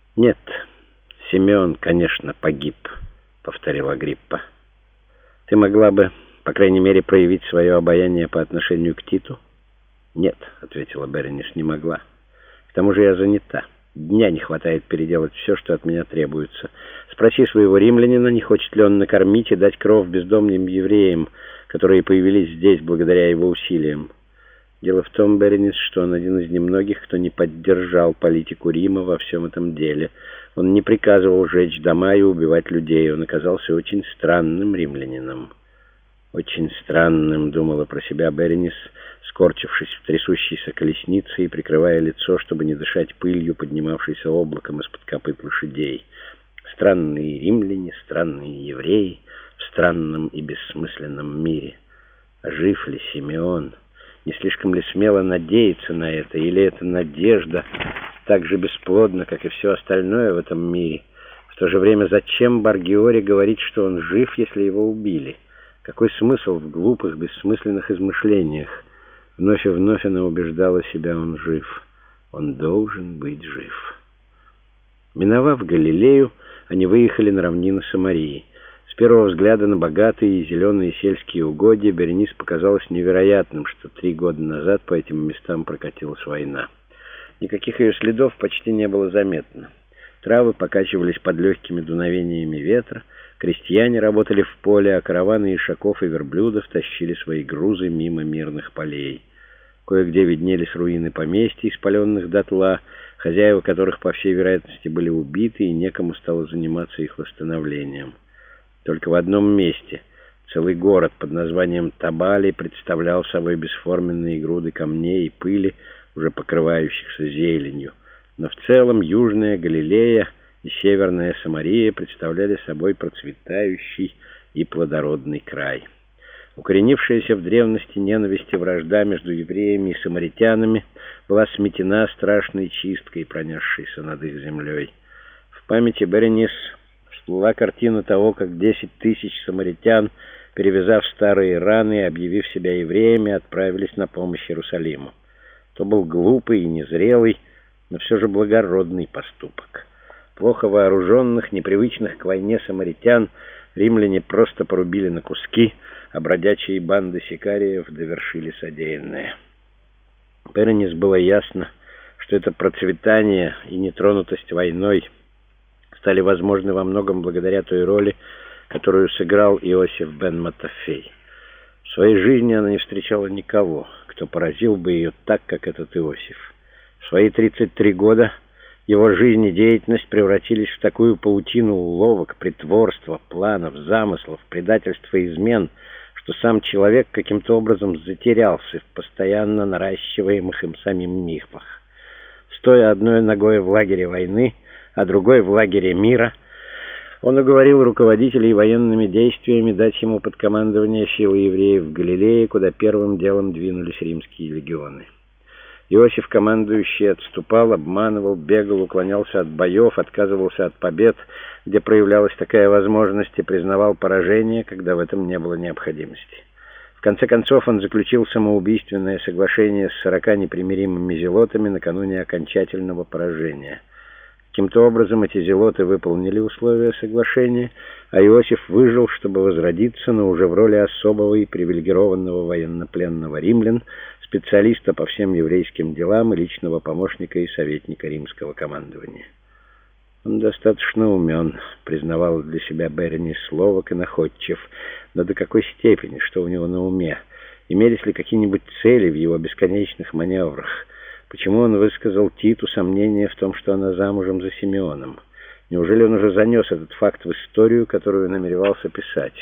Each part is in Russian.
«Нет, Симеон, конечно, погиб», — повторил Агриппа. «Ты могла бы, по крайней мере, проявить свое обаяние по отношению к Титу?» «Нет», — ответила Беренис, — «не могла. К тому же я занята. Дня не хватает переделать все, что от меня требуется. Спроси своего римлянина, не хочет ли он накормить и дать кров бездомным евреям, которые появились здесь благодаря его усилиям. Дело в том, Беренис, что он один из немногих, кто не поддержал политику Рима во всем этом деле. Он не приказывал сжечь дома и убивать людей. Он оказался очень странным римлянином». «Очень странным», — думала про себя Беренис, скорчившись в трясущейся колеснице и прикрывая лицо, чтобы не дышать пылью, поднимавшейся облаком из-под копыт лошадей. Странные римляне, странные евреи в странном и бессмысленном мире. Жив ли Симеон? Не слишком ли смело надеяться на это? Или эта надежда так же бесплодна, как и все остальное в этом мире? В то же время, зачем Бар-Гиоре говорить, что он жив, если его убили? Какой смысл в глупых, бессмысленных измышлениях? Вновь и вновь она убеждала себя: он жив. Он должен быть жив. Миновав Галилею, они выехали на равнины Самарии. С первого взгляда на богатые и зеленые сельские угодья Беренис показалось невероятным, что 3 года назад по этим местам прокатилась война. Никаких ее следов почти не было заметно. Травы покачивались под легкими дуновениями ветра, крестьяне работали в поле, а караваны ишаков и верблюдов тащили свои грузы мимо мирных полей. Кое-где виднелись руины поместий, спаленных дотла, хозяева которых, по всей вероятности, были убиты, и некому стало заниматься их восстановлением. Только в одном месте целый город под названием Табали представлял собой бесформенные груды камней и пыли, уже покрывающихся зеленью. Но в целом Южная Галилея и Северная Самария представляли собой процветающий и плодородный край. Укоренившаяся в древности ненависть и вражда между евреями и самаритянами была сметена страшной чисткой, пронесшейся над их землей. В памяти Беренис всплыла картина того, как 10 тысяч самаритян, перевязав старые раны и объявив себя евреями, отправились на помощь Иерусалиму. То был глупый и незрелый, но все же благородный поступок. Плохо вооруженных, непривычных к войне самаритян римляне просто порубили на куски, а бродячие банды сикариев довершили содеянное. Беренис было ясно, что это процветание и нетронутость войной стали возможны во многом благодаря той роли, которую сыграл Иосиф бен Матафей. В своей жизни она не встречала никого, кто поразил бы ее так, как этот Иосиф. В свои 33 года его жизнь и деятельность превратились в такую паутину уловок, притворства, планов, замыслов, предательства и измен, что сам человек каким-то образом затерялся в постоянно наращиваемых им самим мифах. Стоя одной ногой в лагере войны, а другой в лагере мира, он уговорил руководителей военными действиями дать ему под командование силы евреев в Галилее, куда первым делом двинулись римские легионы. Иосиф, командующий, отступал, обманывал, бегал, уклонялся от боев, отказывался от побед, где проявлялась такая возможность, и признавал поражение, когда в этом не было необходимости. В конце концов, он заключил самоубийственное соглашение с 40 непримиримыми зелотами накануне окончательного поражения. Каким-то образом эти зелоты выполнили условия соглашения, а Иосиф выжил, чтобы возродиться, но уже в роли особого и привилегированного военнопленного римлян, специалиста по всем еврейским делам и личного помощника и советника римского командования. «Он достаточно умен», — признавал для себя Беренис, ловок и находчив, но до какой степени, что у него на уме? Имелись ли какие-нибудь цели в его бесконечных маневрах? Почему он высказал Титу сомнение в том, что она замужем за Симеоном? Неужели он уже занес этот факт в историю, которую намеревался писать?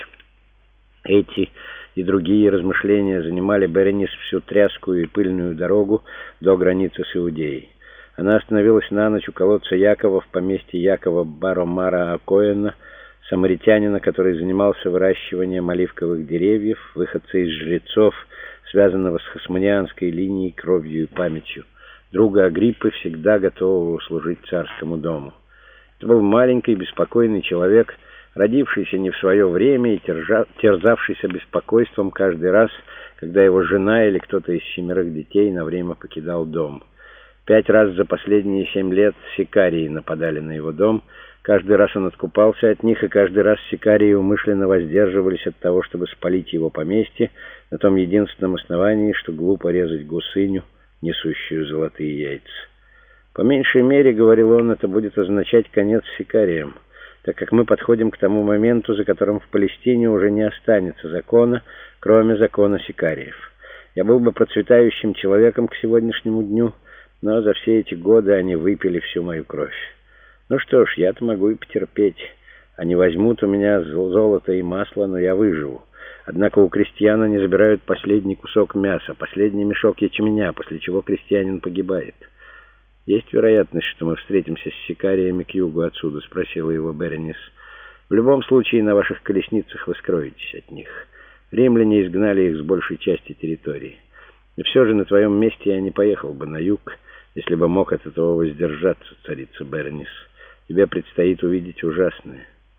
Эти и другие размышления занимали Беренис всю тряскую и пыльную дорогу до границы с Иудеей. Она остановилась на ночь у колодца Якова в поместье Якова Баромара Акоэна, самаритянина, который занимался выращиванием оливковых деревьев, выходца из жрецов, связанного с хасмонианской линией кровью и памятью, друга Агриппы, всегда готового служить царскому дому. Это был маленький, беспокойный человек, родившийся не в свое время и терзавшийся беспокойством каждый раз, когда его жена или кто-то из 7 детей на время покидал дом. 5 раз за последние 7 лет сикарии нападали на его дом. Каждый раз он откупался от них, и каждый раз сикарии умышленно воздерживались от того, чтобы спалить его поместье, на том единственном основании, что глупо резать гусыню, несущую золотые яйца. По меньшей мере, говорил он, это будет означать конец сикариям, так как мы подходим к тому моменту, за которым в Палестине уже не останется закона, кроме закона сикариев. Я был бы процветающим человеком к сегодняшнему дню, но за все эти годы они выпили всю мою кровь. Ну что ж, я-то могу и потерпеть. Они возьмут у меня золото и масло, но я выживу. Однако у крестьяна не забирают последний кусок мяса, последний мешок ячменя, после чего крестьянин погибает. «Есть вероятность, что мы встретимся с сикариями к югу отсюда?» — спросила его Беренис. «В любом случае, на ваших колесницах вы скроетесь от них. Римляне изгнали их с большей части территории. И все же на твоем месте я не поехал бы на юг, если бы мог от этого воздержаться, царица Беренис. Тебе предстоит увидеть ужасное».